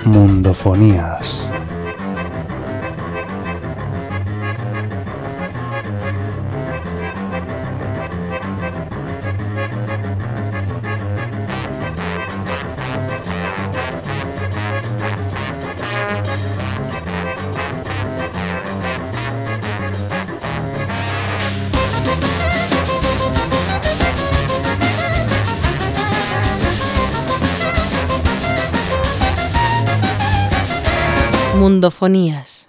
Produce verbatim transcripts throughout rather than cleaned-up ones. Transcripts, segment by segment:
Mundofonías. Mundofonías.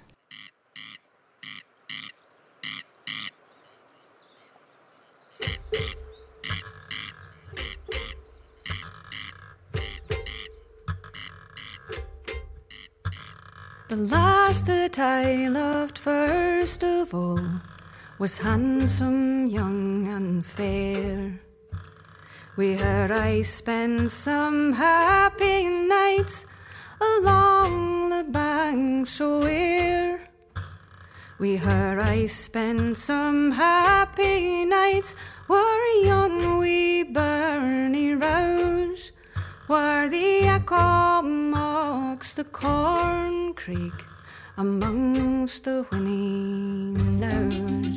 The last that I loved first of all was handsome, young and fair. With her I spent some happy nights along the banks so where we her I spent some happy nights where yon wee Bernie Rose, where the echo mocks the corn creek amongst the whinny knowes.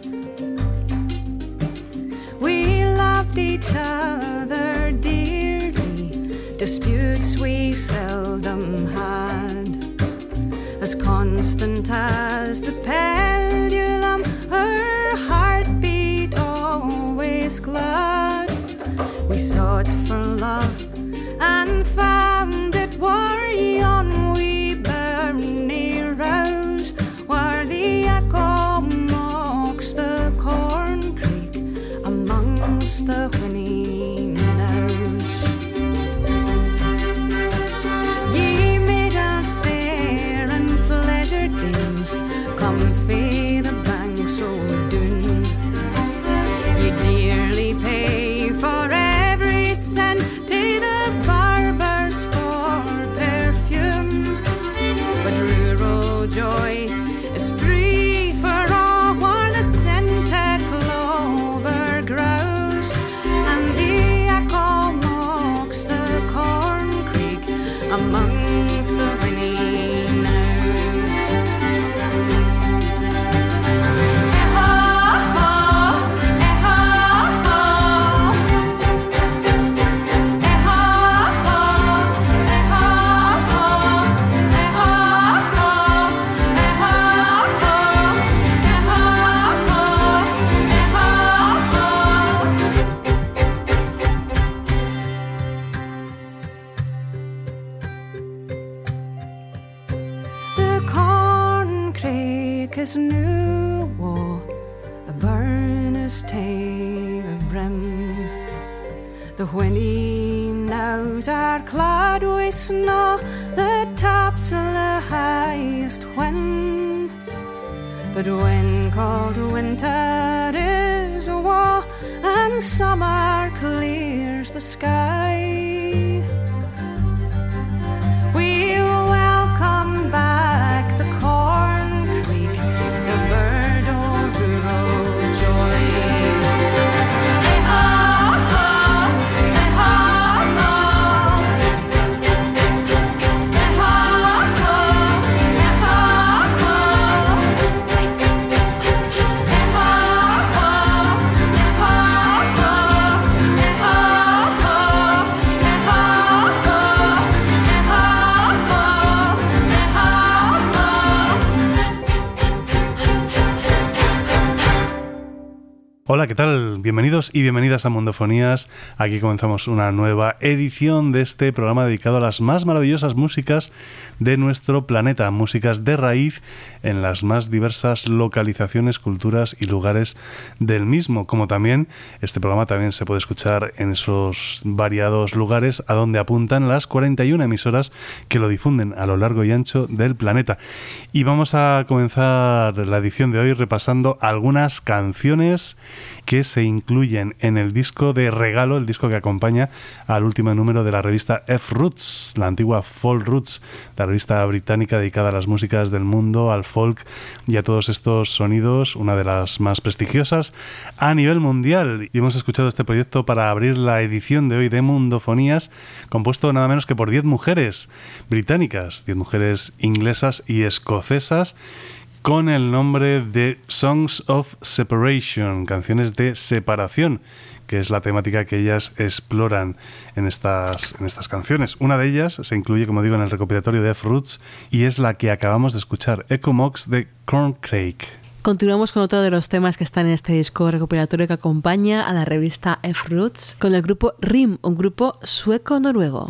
We loved each other dearly, disputes we seldom had, as constant as the pendulum, her heart beat always glad. We sought for love and found it were yon wee Bernie Rose, where the echo mocks the corn creek amongst the whinny knowes. Come fae the banks o' Doon, ye dearly pay for every cent to the barbers for perfume, but rural joy is free for all where the scented clover grows, and the echo mocks the corn creek amongst the whinny knowes. His new war, the burner's tail of brim. The whinny knowes are clad with snow, the tops of the highest when. But when cold winter is awa and summer clears the sky, we welcome back the corn, the bird of rural joy. Eh-ha-ha, eh-ha-ha, eh-ha-ha, Hola, ¿qué tal? Bienvenidos y bienvenidas a Mundofonías. Aquí comenzamos una nueva edición de este programa dedicado a las más maravillosas músicas de nuestro planeta, músicas de raíz en las más diversas localizaciones, culturas y lugares del mismo. Como también este programa también se puede escuchar en esos variados lugares a donde apuntan las cuarenta y una emisoras que lo difunden a lo largo y ancho del planeta. Y vamos a comenzar la edición de hoy repasando algunas canciones que se incluyen en el disco de regalo, el disco que acompaña al último número de la revista F-Roots, la antigua Folk Roots, la revista británica dedicada a las músicas del mundo, al folk y a todos estos sonidos, una de las más prestigiosas a nivel mundial. Y hemos escuchado este proyecto para abrir la edición de hoy de Mundofonías, compuesto nada menos que por diez mujeres británicas, diez mujeres inglesas y escocesas, con el nombre de Songs of Separation, canciones de separación, que es la temática que ellas exploran en estas, en estas canciones. Una de ellas se incluye, como digo, en el recopilatorio de F-Roots y es la que acabamos de escuchar, Echo Mox de Corncrake. Continuamos con otro de los temas que están en este disco recopilatorio que acompaña a la revista F-Roots, con el grupo R I M, un grupo sueco-noruego.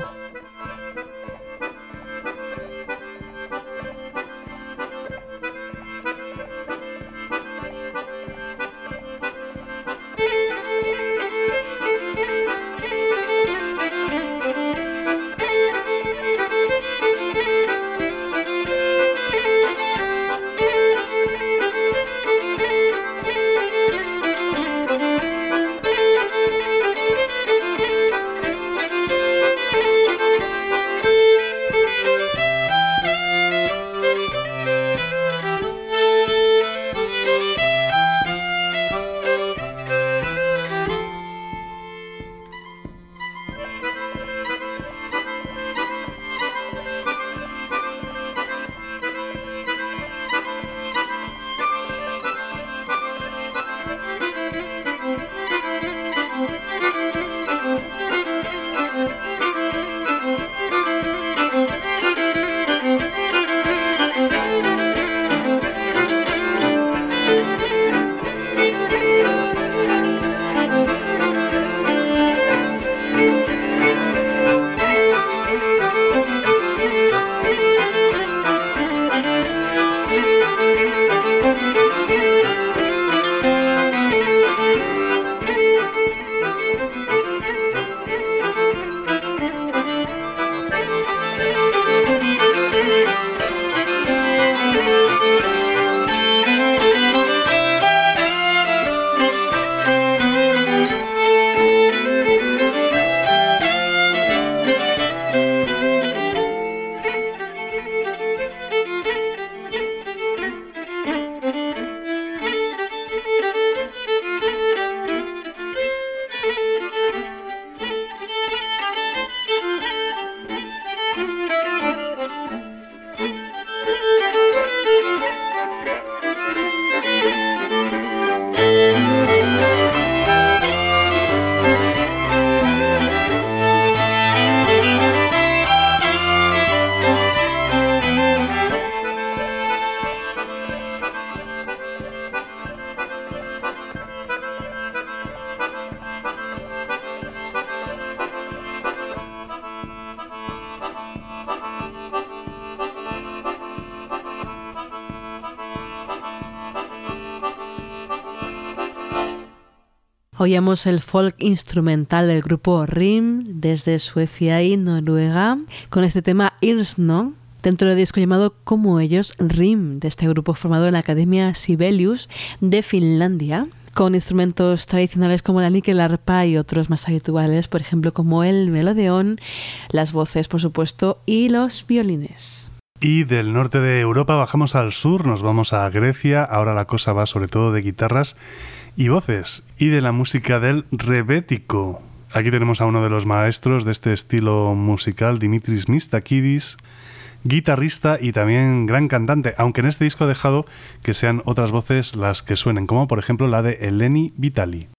Oíamos el folk instrumental del grupo R I M desde Suecia y Noruega con este tema Irsno, dentro del disco llamado Como ellos, R I M, de este grupo formado en la Academia Sibelius de Finlandia, con instrumentos tradicionales como la níquel-arpa y otros más habituales, por ejemplo como el melodeón, las voces por supuesto y los violines. Y del norte de Europa bajamos al sur, nos vamos a Grecia, ahora la cosa va sobre todo de guitarras y voces, y de la música del rebético. Aquí tenemos a uno de los maestros de este estilo musical, Dimitris Mistakidis, guitarrista y también gran cantante, aunque en este disco ha dejado que sean otras voces las que suenen, como por ejemplo la de Eleni Vitali.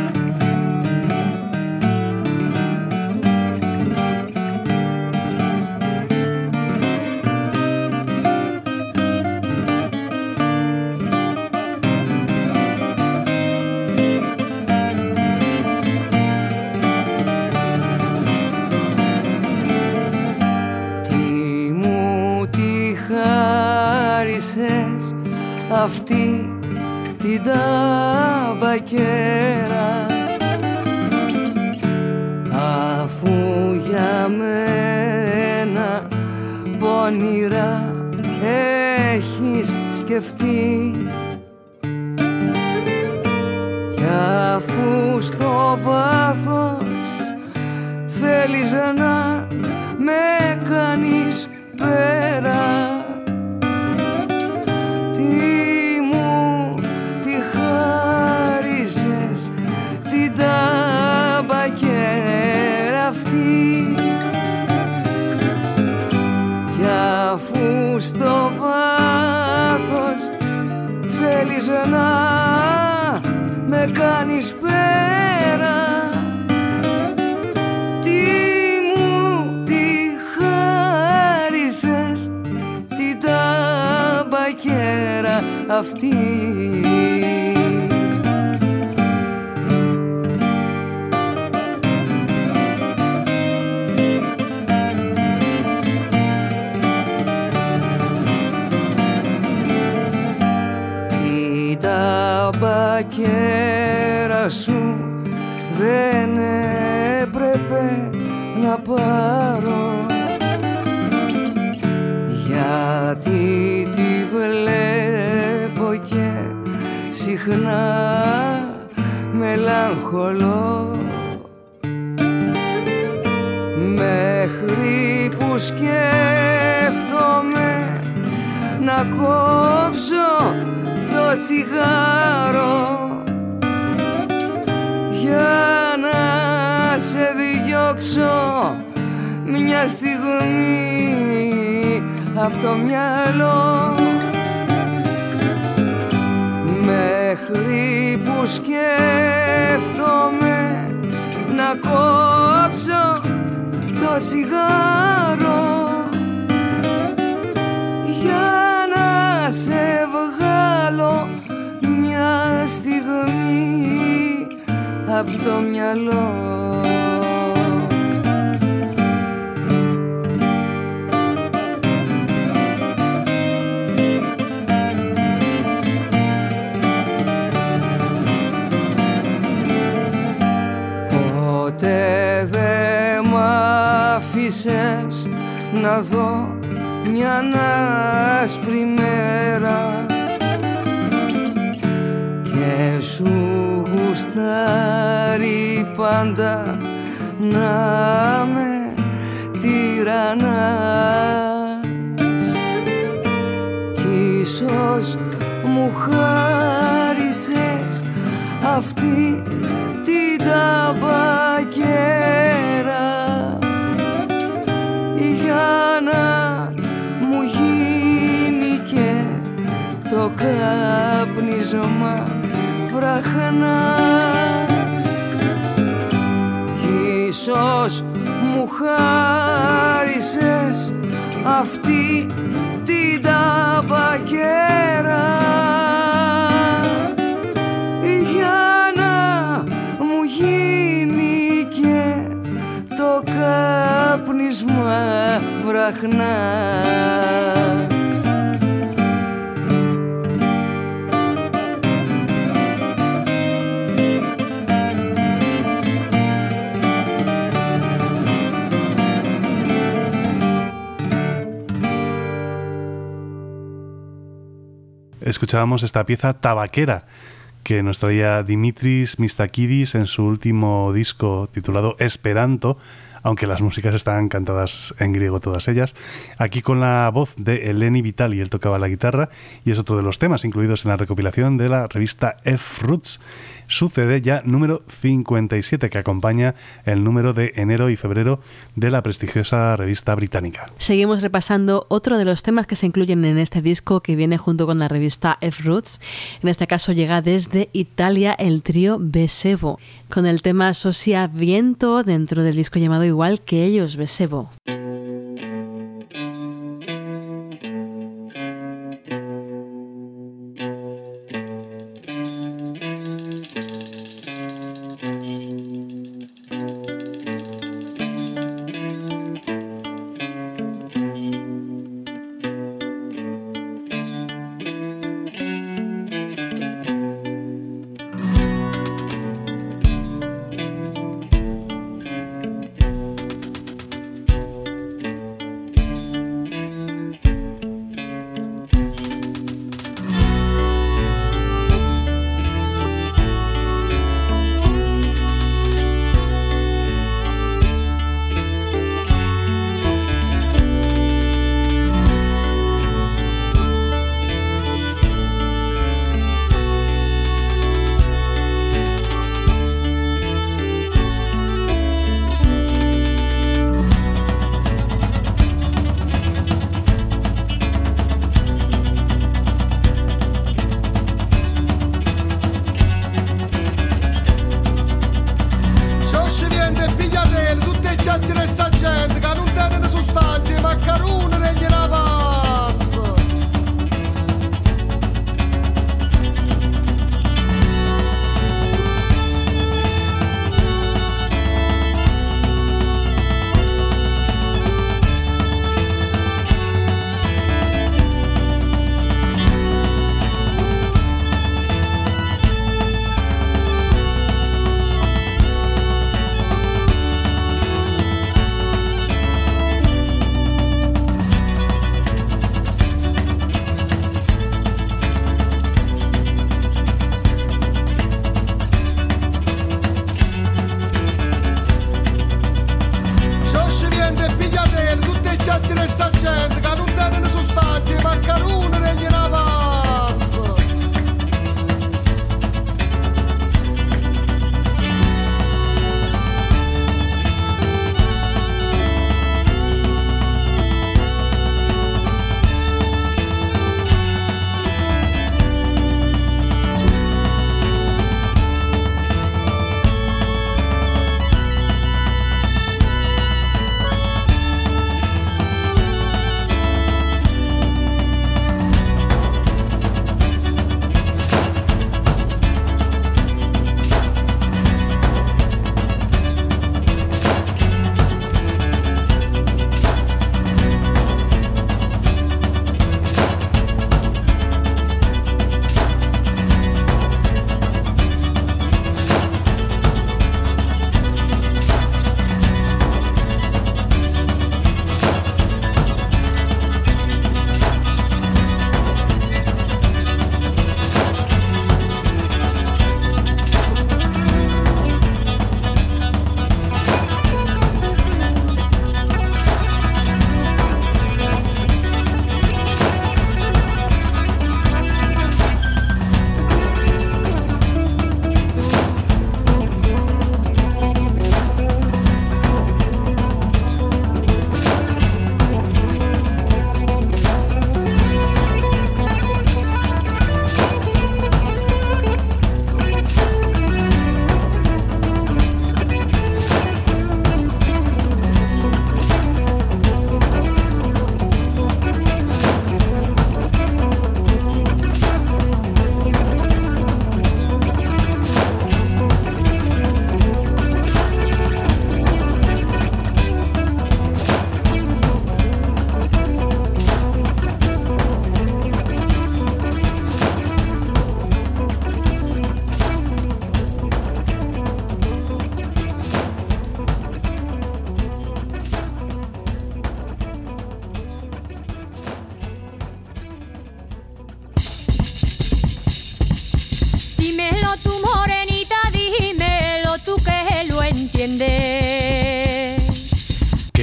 Αυτή την ταμπακέρα, αφού για μένα πονηρά έχεις σκεφτεί, κι αφού στο βάθος θέλεις να με κάνεις πέρα, τι μου τη χάρισες την ταμπακέρα αυτή, κι αφού στο βάθος θέλεις να με κάνεις πέρα, τι μου τη χάρισες την ταμπακέρα αυτή. Την ταμπακέρα σου δεν έπρεπε να πάρω, γιατί τη βλέπω και συχνά μελαγχολώ, μέχρι που σκέφτομαι να κόψω το τσιγάρο για να σε διώξω μια στιγμή απ' το μυαλό, μέχρι που σκέφτομαι να κόψω το τσιγάρο για να σε βγάλω μια στιγμή απ' το μυαλό. Ποτέ δε μ' άφησες να δω μια άσπρη μέρα και σου γουστάρει πάντα να με τυραννάς, κι ίσως μου χάρισες αυτή την ταμπακέρα για να μου γίνει και το κάπνισμα βραχνάς, κι ίσως μου χάρισες αυτή την ταμπακέρα για να μου γίνει και το κάπνισμα βραχνάς. Escuchábamos esta pieza Tabaquera que nos traía Dimitris Mistakidis en su último disco titulado Esperanto, aunque las músicas estaban cantadas en griego todas ellas. Aquí con la voz de Eleni Vitali, él tocaba la guitarra y es otro de los temas incluidos en la recopilación de la revista F-Roots, su C D ya número cincuenta y siete, que acompaña el número de enero y febrero de la prestigiosa revista británica. Seguimos repasando otro de los temas que se incluyen en este disco que viene junto con la revista F-Roots. En este caso llega desde Italia el trío Vesebo, con el tema Sosia Viento dentro del disco llamado igual que ellos, Vesebo.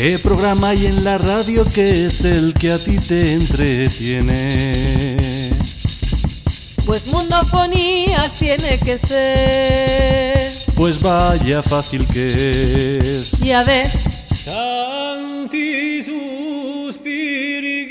¿Qué programa hay en la radio que es el que a ti te entretiene? Pues Mundofonías tiene que ser. Pues vaya fácil que es. Ya ves. Tanti suspiri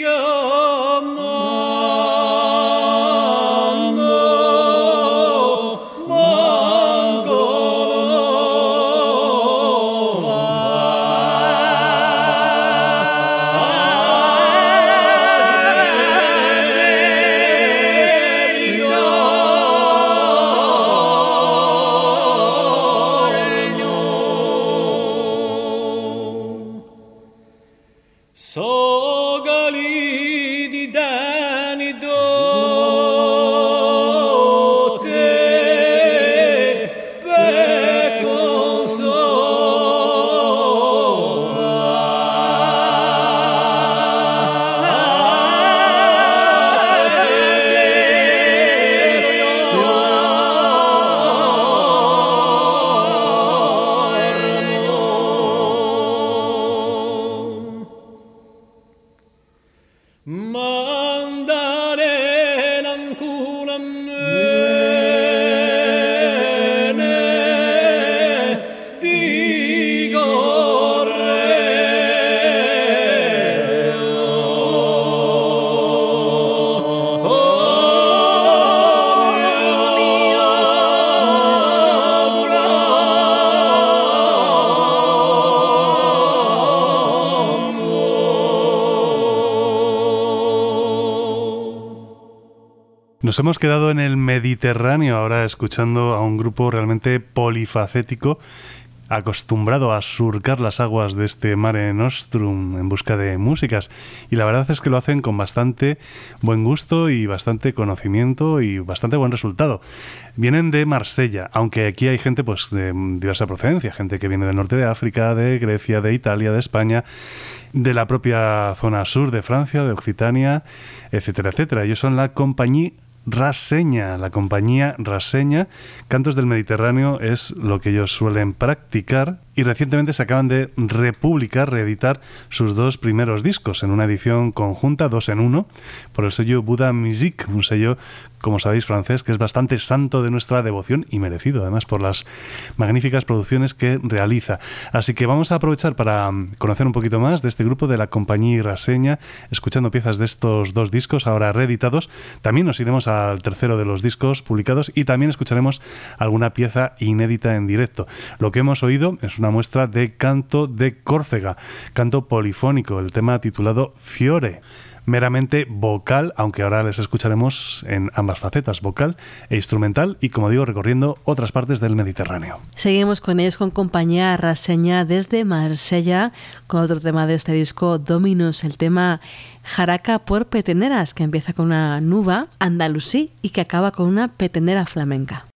Nos hemos quedado en el Mediterráneo ahora escuchando a un grupo realmente polifacético, acostumbrado a surcar las aguas de este Mare Nostrum en busca de músicas, y la verdad es que lo hacen con bastante buen gusto y bastante conocimiento y bastante buen resultado. Vienen de Marsella, aunque aquí hay gente pues de diversa procedencia, gente que viene del norte de África, de Grecia, de Italia, de España, de la propia zona sur de Francia, de Occitania, etcétera, etcétera. Ellos son la Compagnie Rasseña, la compañía Rasseña. Cantos del Mediterráneo es lo que ellos suelen practicar, y recientemente se acaban de republicar, reeditar sus dos primeros discos en una edición conjunta, dos en uno, por el sello Buddha Music, un sello, como sabéis, francés, que es bastante santo de nuestra devoción y merecido, además, por las magníficas producciones que realiza. Así que vamos a aprovechar para conocer un poquito más de este grupo de la Compagnie Rasseña, escuchando piezas de estos dos discos ahora reeditados. También nos iremos al tercero de los discos publicados y también escucharemos alguna pieza inédita en directo. Lo que hemos oído es una muestra de Canto de Córcega, canto polifónico, el tema titulado Fiore, meramente vocal, aunque ahora les escucharemos en ambas facetas, vocal e instrumental, y como digo, recorriendo otras partes del Mediterráneo. Seguimos con ellos, con Compañía Rasseña desde Marsella, con otro tema de este disco, Dominus, el tema Jaraca por Peteneras, que empieza con una nuba andalusí y que acaba con una petenera flamenca.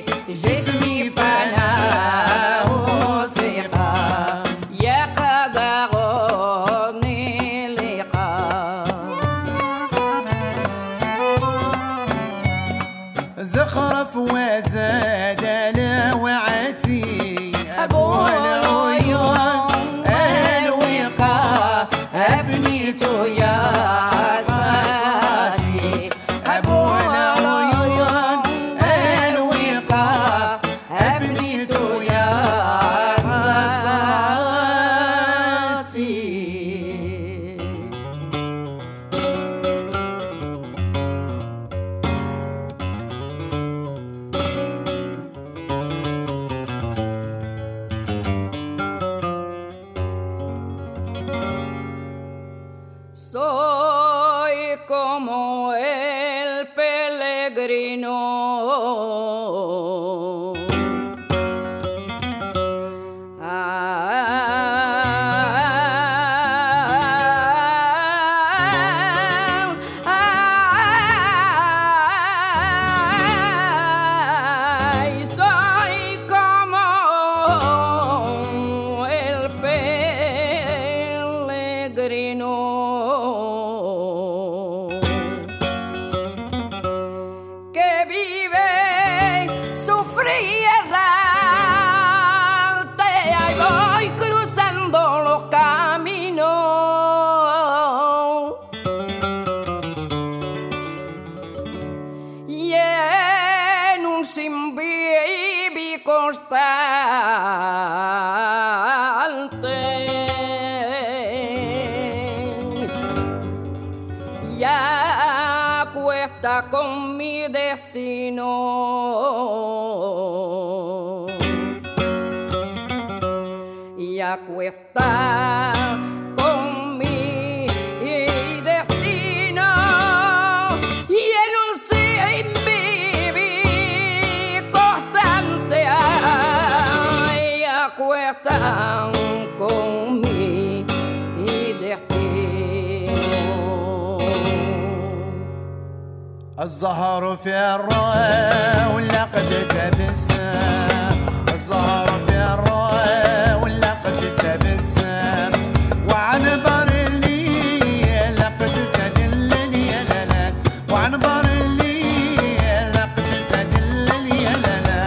جسمي فلا موسيقى يا قد غني لقاء زخرف وزاد لوعتي أبو العيون الوقاء أفنيت يا حسراتي أبو العيون الوقاء أفنيت يا حسراتي Soy como el peregrino Ay, soy como el peregrino que vive sufrir errante. Ahí voy cruzando los caminos y en un sinvivi constante ya cuesta con mi destino ya cuesta con mi destino y en un sinvivir constante ay, ya cuestan con mi destino. الزهر في الروح ولا قد تبسم الزهر في الروح ولا قد تبسم وعنبر اللي لقد تدلني يا لالا وعنبر اللي لقد تدلني يا لالا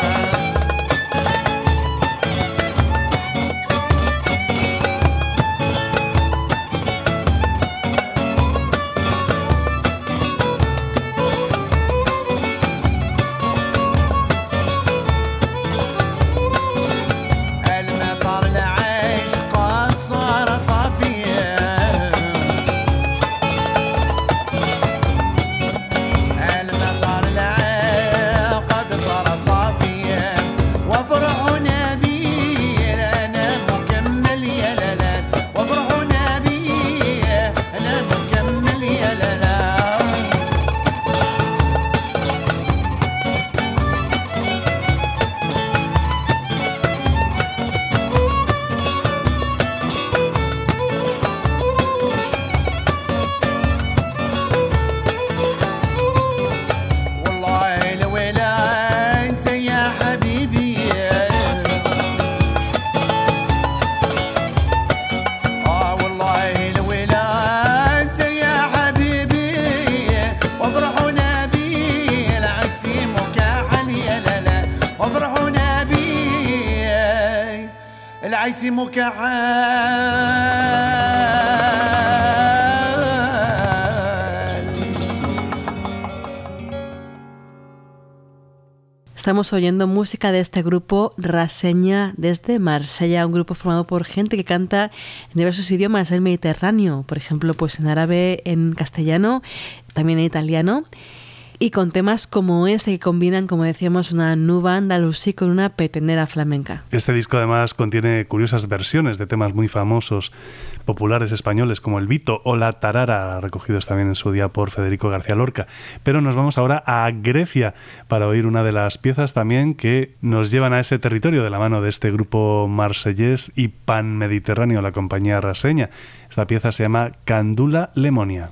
المطر العيش قد صار صافيا المطر العيش قد صار صافيا وافرحنا بيه انا مكمل يا لالا وافرحنا بيه انا مكمل يا لالا والله الولا انت يا حبيبي اه والله الولا انت يا حبيبي وافرحونا بيه العسيم وكحل يا لالا وافرحونا بيه العسيم وكحل. Estamos oyendo música de este grupo Raseña desde Marsella, un grupo formado por gente que canta en diversos idiomas del Mediterráneo, por ejemplo, pues en árabe, en castellano, también en italiano, y con temas como este que combinan, como decíamos, una nuba andalusí con una petenera flamenca. Este disco además contiene curiosas versiones de temas muy famosos, populares españoles como el Vito o la Tarara, recogidos también en su día por Federico García Lorca. Pero nos vamos ahora a Grecia para oír una de las piezas también que nos llevan a ese territorio de la mano de este grupo marsellés y pan-mediterráneo, la compañía Raseña. Esta pieza se llama Candula Lemonia.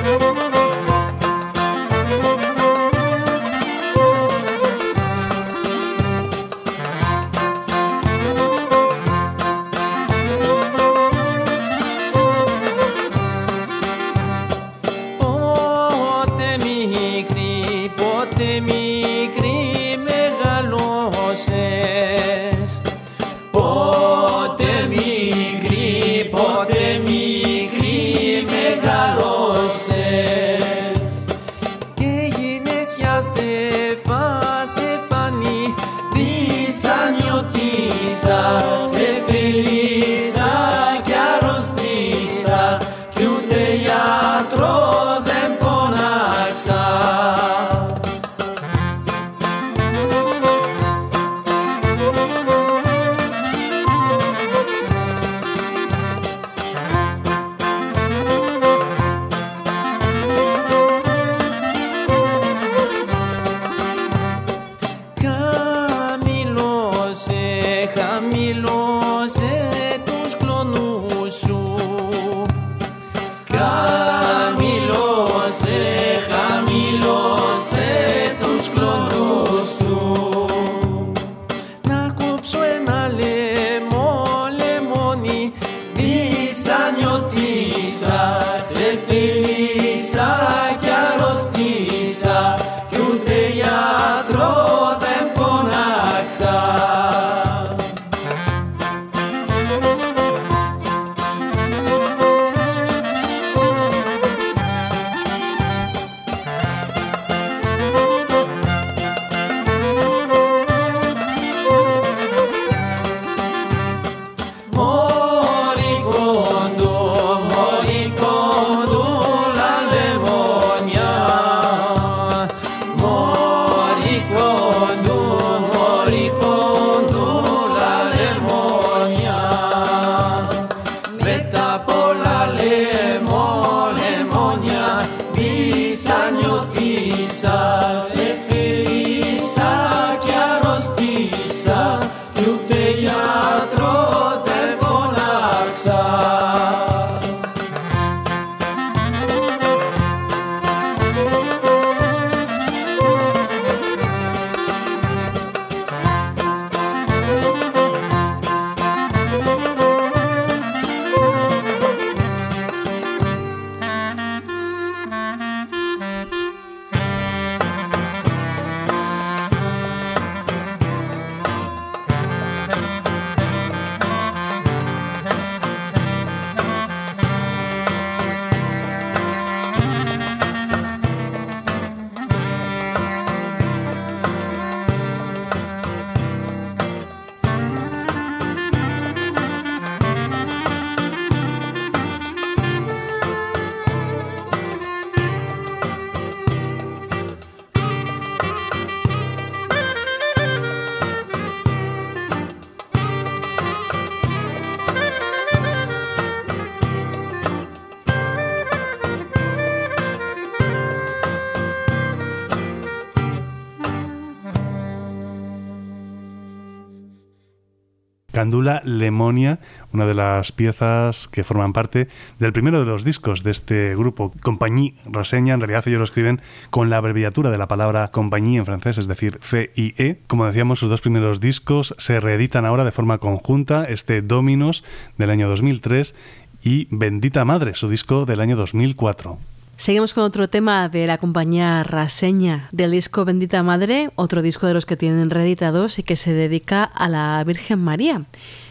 Candula Lemonia, una de las piezas que forman parte del primero de los discos de este grupo, Compagnie Rasseña. En realidad ellos lo escriben con la abreviatura de la palabra compagnie en francés, es decir, C I E. Como decíamos, sus dos primeros discos se reeditan ahora de forma conjunta, este Dominos del año dos mil tres y Bendita Madre, su disco del año dos mil cuatro. Seguimos con otro tema de la compañía Rasseña, del disco Bendita Madre, otro disco de los que tienen reeditados y que se dedica a la Virgen María.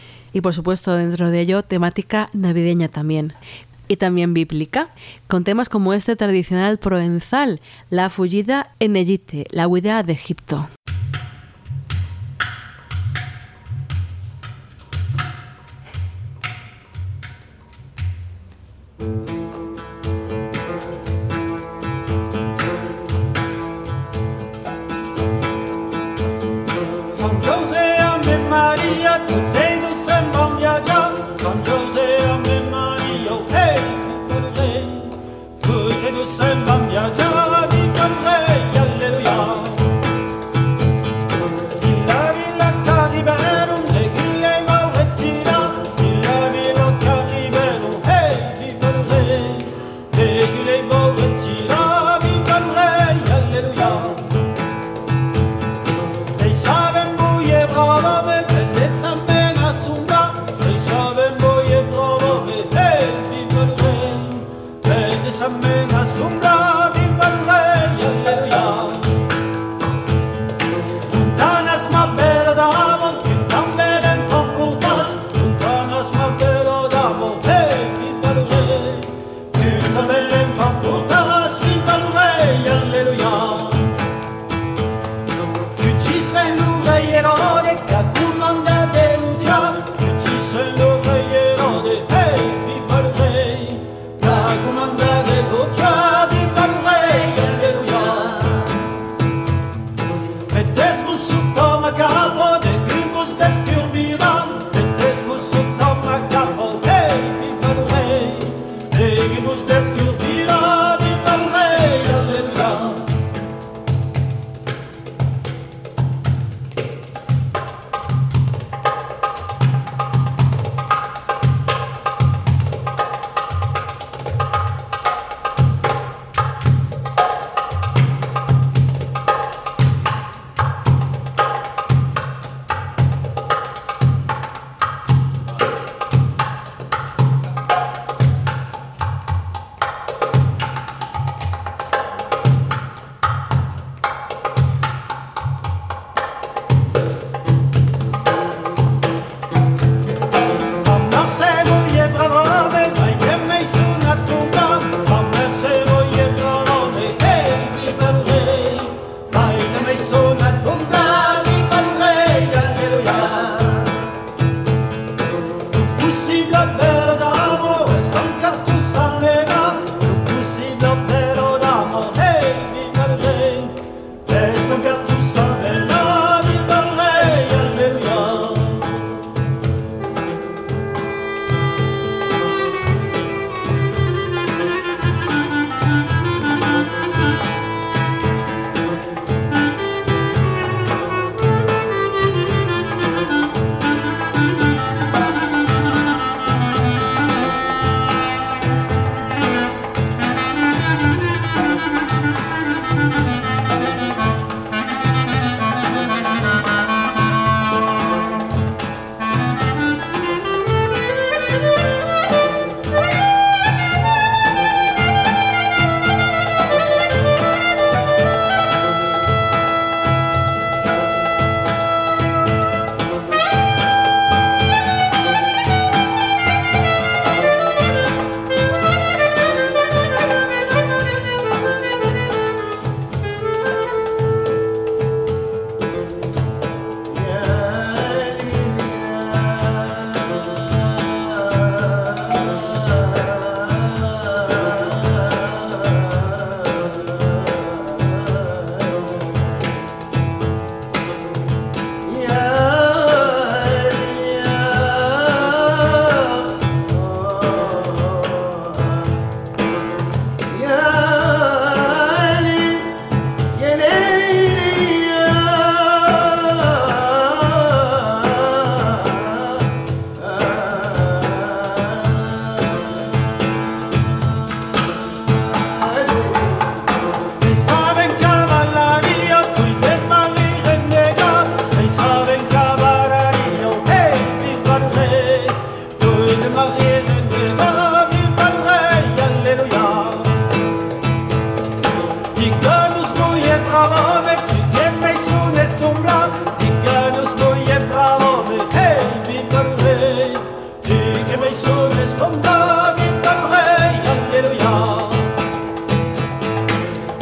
Y por supuesto dentro de ello temática navideña también. Y también bíblica, con temas como este tradicional provenzal, la fugida en Egipte, la huida de Egipto. Hey,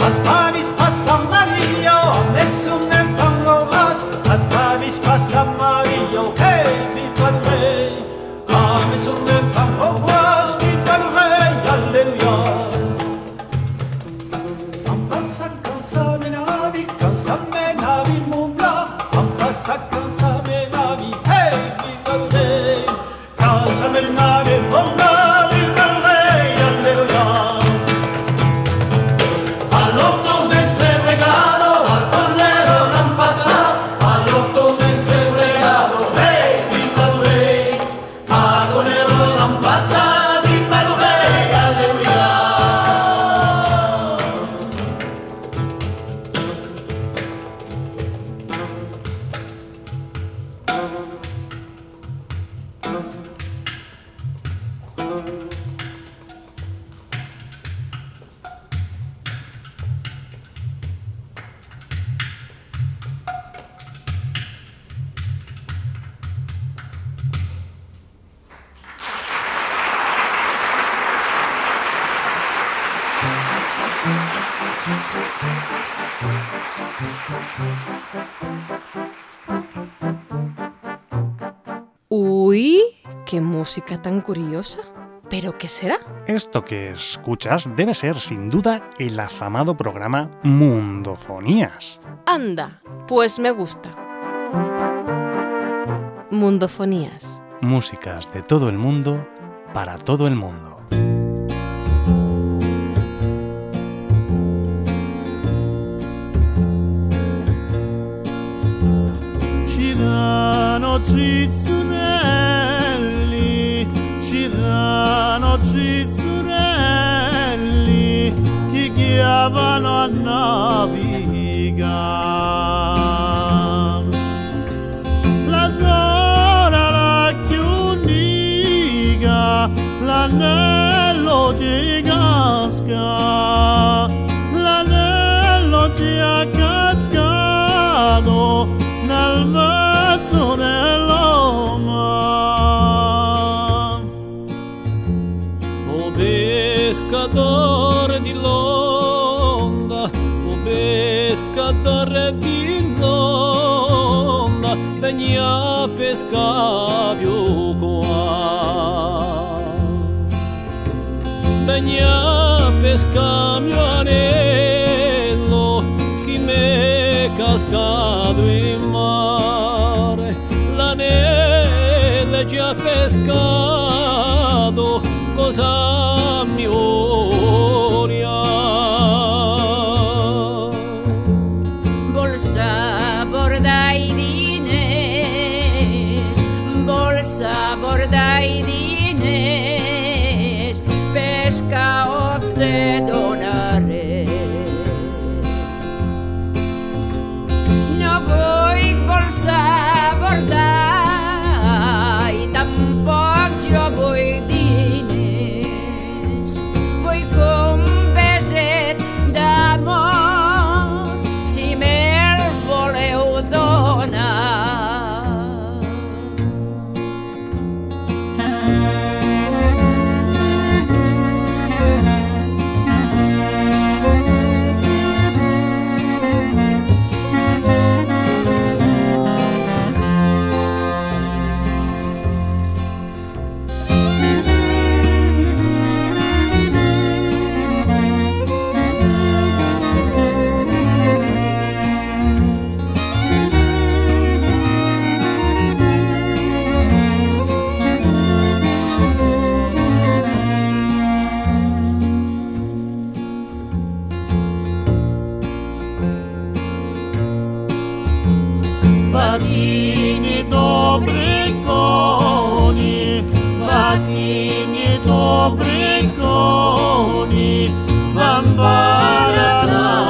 Aspavis passa Mario, nessun ne fanno mas. Aspavis passa Mario, hey, viva il re. Ah, nessun ne fanno mas, viva il re, alleluia. Ampassa cansa me navi, cansa me navi munda. Ampassa cansa me navi, hey, viva il re. Cansa me navi munda, viva il re, alleluia. Uy, qué música tan curiosa. ¿Pero qué será? Esto que escuchas debe ser, sin duda, el afamado programa Mundofonías. Anda, pues me gusta. Mundofonías. Músicas de todo el mundo, para todo el mundo. C'erano cizzurelli, c'erano cizzurelli che chiamano a navigare. La sora la chiunica, l'anello ci casca, l'anello ci è cascato nel mezzo dello mare. O pescatore di l'onda, o pescatore di l'onda, vegni a pesca più qua. Vegni a pesca mio anello, chi me cascato in mare, l'anello già pescato, cosa mi odia? Bolsa bordai diners, bolsa bordai diners, pesca o te donaré. No vull bolsa bordai, tampoc jo vull diners, vull un beset d'amor, si me'l voleu donar. Fatini dobriconi, fatini dobriconi, vampara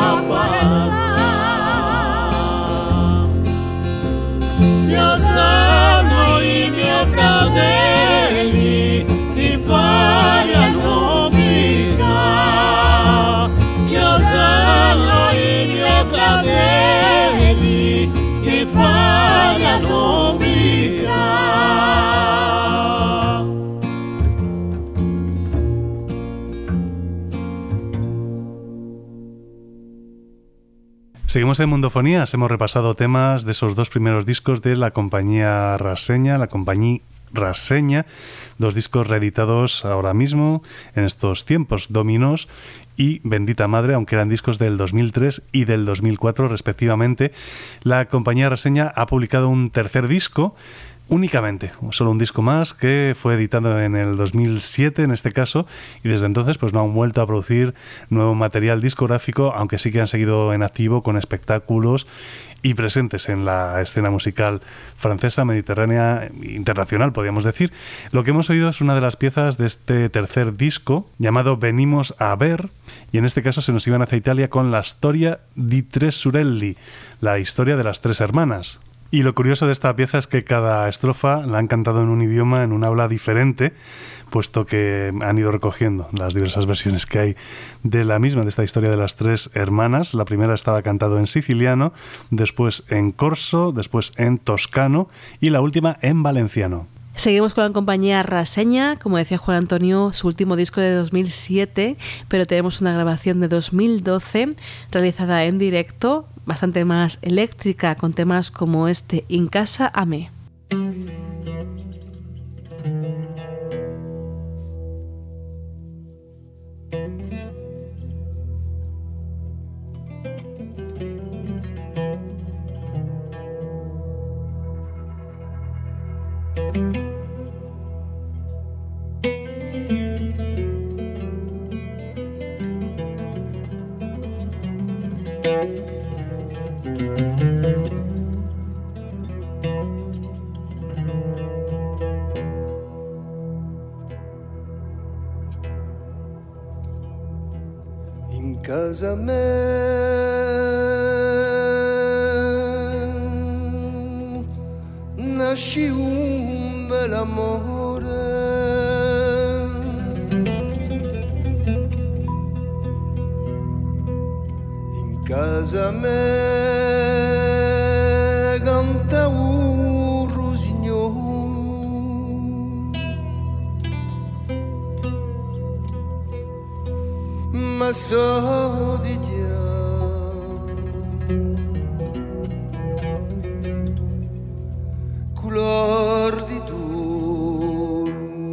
trapara. Se sanno i miei fratelli, ti faranno picca. Se sanno i miei fratelli, ti faranno picca. Seguimos en Mundofonías, hemos repasado temas de esos dos primeros discos de la compañía Raseña, la compañía Raseña, dos discos reeditados ahora mismo, en estos tiempos, Dominos y Bendita Madre, aunque eran discos del dos mil tres y del dos mil cuatro respectivamente. La compañía Raseña ha publicado un tercer disco, únicamente, solo un disco más, que fue editado en el dos mil siete en este caso, y desde entonces pues no han vuelto a producir nuevo material discográfico, aunque sí que han seguido en activo con espectáculos y presentes en la escena musical francesa, mediterránea, internacional, podríamos decir. Lo que hemos oído es una de las piezas de este tercer disco, llamado Venimos a ver, y en este caso se nos iban hacia Italia con la Storia di Tre Sorelle, la historia de las tres hermanas. Y lo curioso de esta pieza es que cada estrofa la han cantado en un idioma, en un habla diferente, puesto que han ido recogiendo las diversas versiones que hay de la misma, de esta historia de las tres hermanas. La primera estaba cantado en siciliano, después en corso, después en toscano y la última en valenciano. Seguimos con la compañía Raseña, como decía Juan Antonio, su último disco de dos mil siete, pero tenemos una grabación de dos mil doce realizada en directo, bastante más eléctrica, con temas como este, In casa a me. In casa me nasci un bel amore, in casa me canta un rosignolo, ma so di te color di tu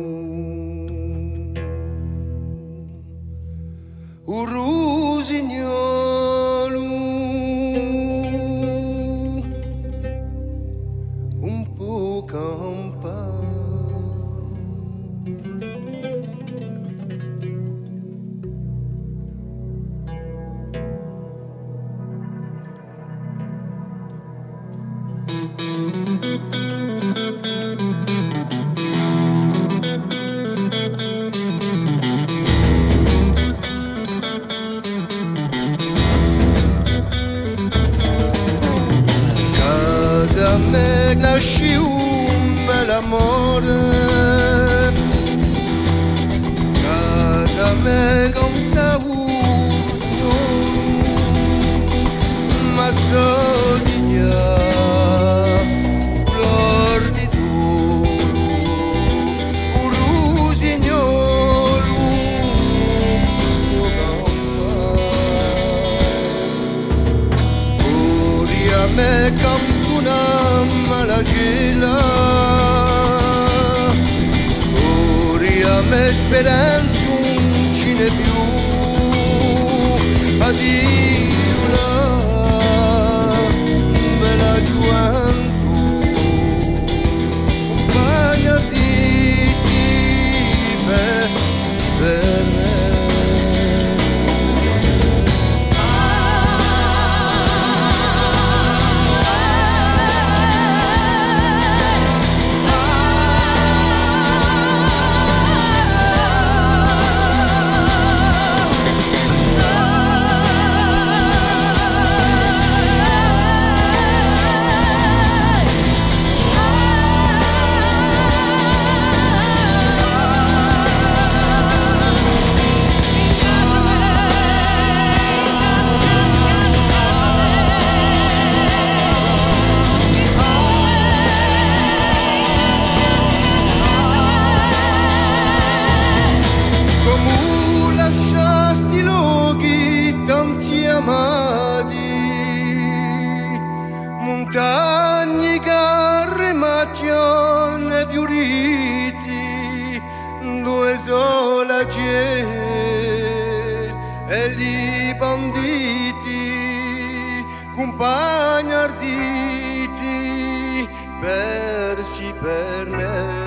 un rosignolo un po' campano. Casa me nasci un bel amore, casa me canta un ma so di te color di tu un rosignolo ori a me campo una malagela, ori a me speranza non ce n'è più, addio la bella gioventù, compagna di ti pensi per me. Ah compagni arditi persi per me.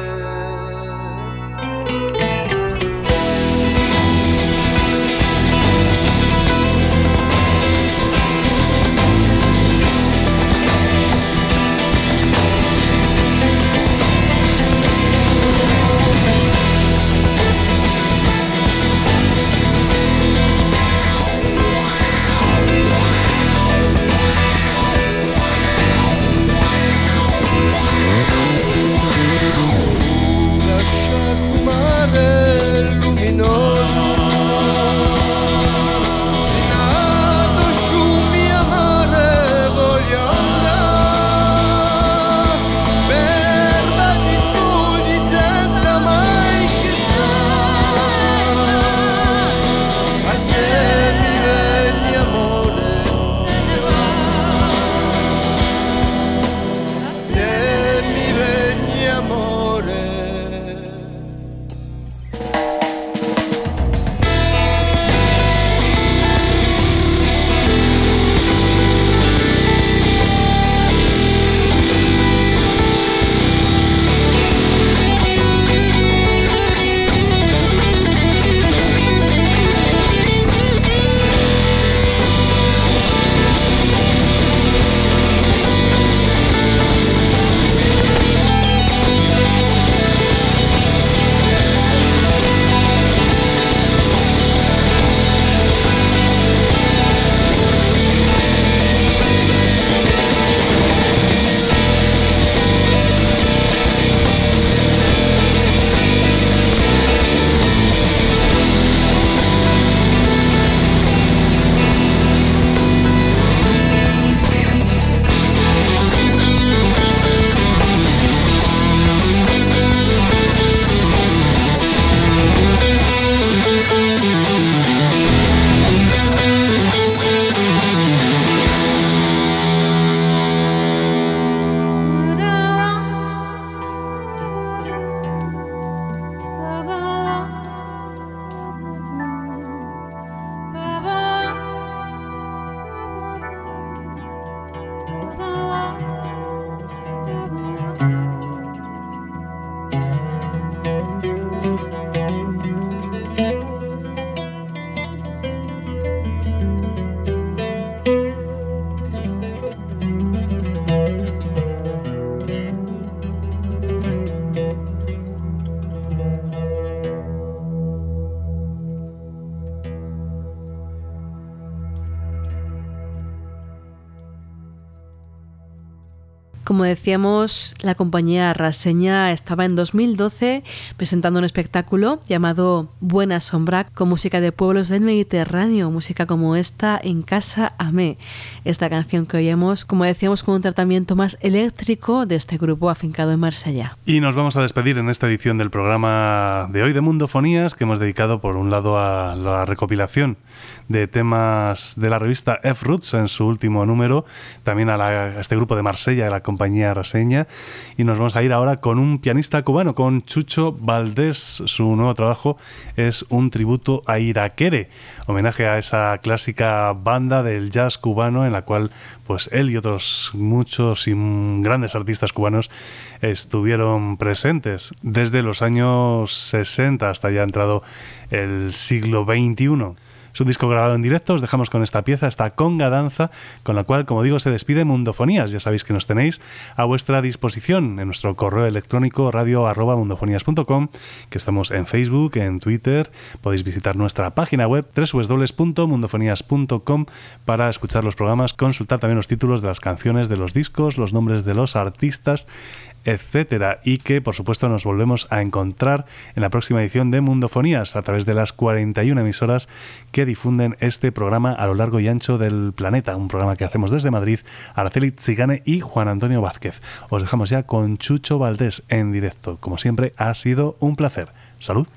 Como decíamos, la compañía Raseña estaba en dos mil doce presentando un espectáculo llamado Buena Sombra con música de pueblos del Mediterráneo, música como esta, En Casa Amé. Esta canción que oímos, como decíamos, con un tratamiento más eléctrico de este grupo afincado en Marsella. Y nos vamos a despedir en esta edición del programa de hoy de Mundofonías, que hemos dedicado por un lado a la recopilación de temas de la revista F-Roots en su último número, también a, la, a este grupo de Marsella, de la compañía Raseña, y nos vamos a ir ahora con un pianista cubano, con Chucho Valdés. Su nuevo trabajo es un tributo a Iraquere, homenaje a esa clásica banda del jazz cubano en la cual pues él y otros muchos y grandes artistas cubanos estuvieron presentes desde los años sesenta hasta ya entrado el siglo veintiuno. Es un disco grabado en directo. Os dejamos con esta pieza, esta conga danza, con la cual, como digo, se despide Mundofonías. Ya sabéis que nos tenéis a vuestra disposición en nuestro correo electrónico radio arroba mundofonías punto com, que estamos en Facebook, en Twitter. Podéis visitar nuestra página web doble u doble u doble u punto mundofonías punto com para escuchar los programas, consultar también los títulos de las canciones, de los discos, los nombres de los artistas, etcétera, y que por supuesto nos volvemos a encontrar en la próxima edición de Mundofonías a través de las cuarenta y una emisoras que difunden este programa a lo largo y ancho del planeta, un programa que hacemos desde Madrid, Araceli Tsigane y Juan Antonio Vázquez. Os dejamos ya con Chucho Valdés en directo. Como siempre, ha sido un placer. Salud.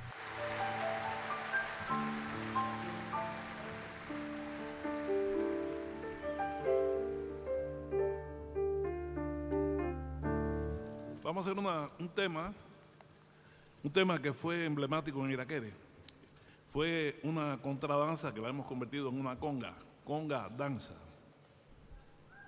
Vamos a hacer una, un tema, un tema que fue emblemático en Iraquere. Fue una contradanza que la hemos convertido en una conga, conga danza.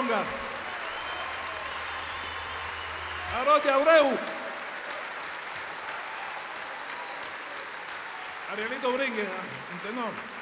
conga. Arote Abreu. Arielito Bringue, un tenor.